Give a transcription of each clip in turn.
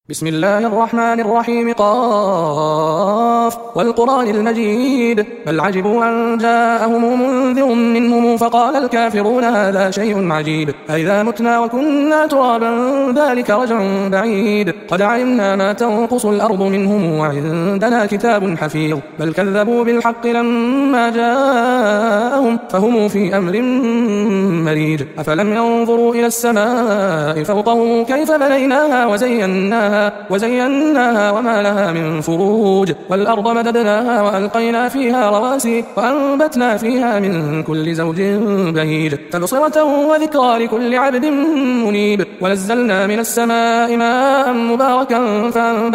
بسم الله الرحمن الرحيم. قاف والقرآن المجيد بل عجبوا أن جاءهم منذر منهم فقال الكافرون هذا شيء عجيب أئذا متنا وكنا ترابا ذلك رجع بعيد قد علمنا ما تنقص الأرض منهم وعندنا كتاب حفيظ بل كذبوا بالحق لما جاءهم فهم في أمر مريج أفلم ينظروا إلى السماء فوقهم كيف بنيناها وزيناها وما لها من فروج والأرض مددناها وألقينا فيها رواسي وأنبتنا فيها من كل زوج بهيج تبصرة وذكرى لكل عبد منيب ونزلنا من السماء ماء مباركا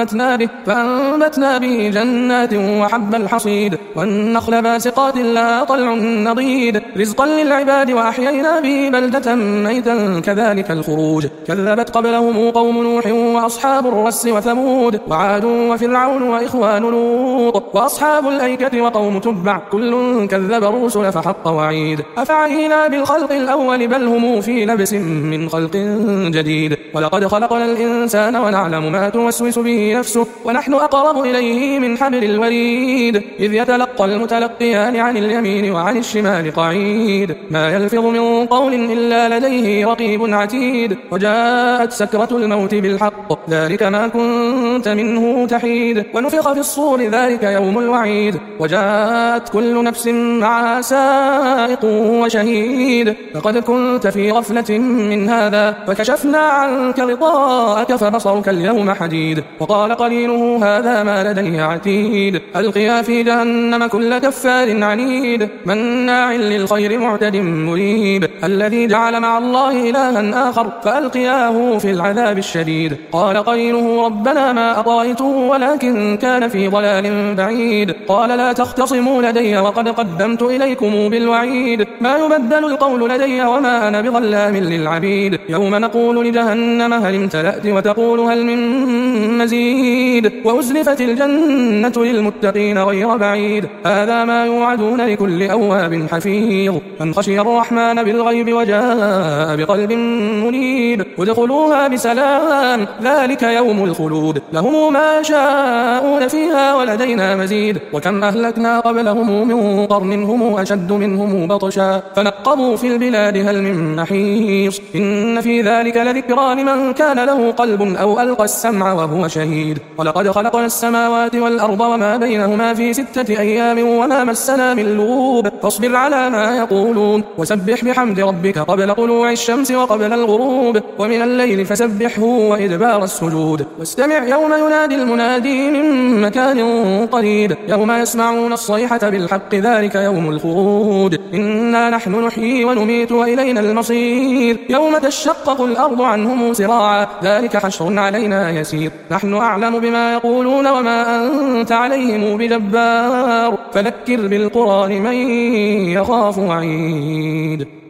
فأنبتنا به جنات وحب الحصيد والنخل باسقات لها طلع نضيد رزقا للعباد وأحيينا به بلدة ميتا كذلك الخروج كذبت قبلهم قوم نوح وأصحاب الرس وثمود وعاد وفرعون وإخوان لوط وأصحاب الأيكة وقوم تبع كل كذب الرسل فحق وعيد أفعينا بالخلق الأول بل هم في لبس من خلق جديد ولقد خلقنا الإنسان ونعلم ما توسوس به نفسه ونحن أقرب إليه من حبل الوريد إذ يتلقى المتلقيان عن اليمين وعن الشمال قعيد ما يلفظ من قول إلا لديه رقيب عتيد وجاءت سكرة الموت بالحق ذلك ما كنت منه تحيد ونفخ في الصور ذلك يوم الوعيد وجاءت كل نفس معها سائق وشهيد لقد كنت في غفلة من هذا فكشفنا عنك غطاءك فبصرك اليوم حديد وقال قرينه هذا ما لدي عتيد ألقيا في جهنم كل كفار عنيد مناع للخير معتد مريب الذي جعل مع الله إلها آخر فألقياه في العذاب الشديد قال قرينه ربنا ما أطغيته ولكن كان في ضلال بعيد قال لا تختصموا لدي وقد قدمت إليكم بالوعيد ما يبدل القول لدي وما أنا بظلام للعبيد يوم نقول لجهنم هل امتلأت وتقول هل من مزيد وأزلفت الجنة للمتقين غير بعيد هذا ما يوعدون لكل أواب حفيظ من خشي الرحمن بالغيب وجاء بقلب منيب ادخلوها بسلام ذلك يوم الخلود لهم ما يشاءون فيها ولدينا مزيد وكم أهلكنا قبلهم من قرن هم أشد منهم بطشا فنقبوا في البلاد هل من محيص إن في ذلك لذكرى لمن كان له قلب أو ألقى السمع وهو شهيد ولقد خلقنا السماوات والأرض وما بينهما في 6 أيام وما مسنا من لغوب فاصبر على ما يقولون وسبح بحمد ربك قبل طلوع الشمس وقبل الغروب ومن الليل فسبحه وإدبار السجود واستمع يوم ينادي المنادي من مكان قريب يوم يسمعون الصيحة بالحق ذلك يوم الخروج إنا نحن نحيي ونميت وإلينا المصير يوم تشقق الأرض عنهم سراعا ذلك حشر علينا يسير نحن أعلم بما يقولون وما أنت عليهم بجبار فذكر بالقرآن من يخاف وعيد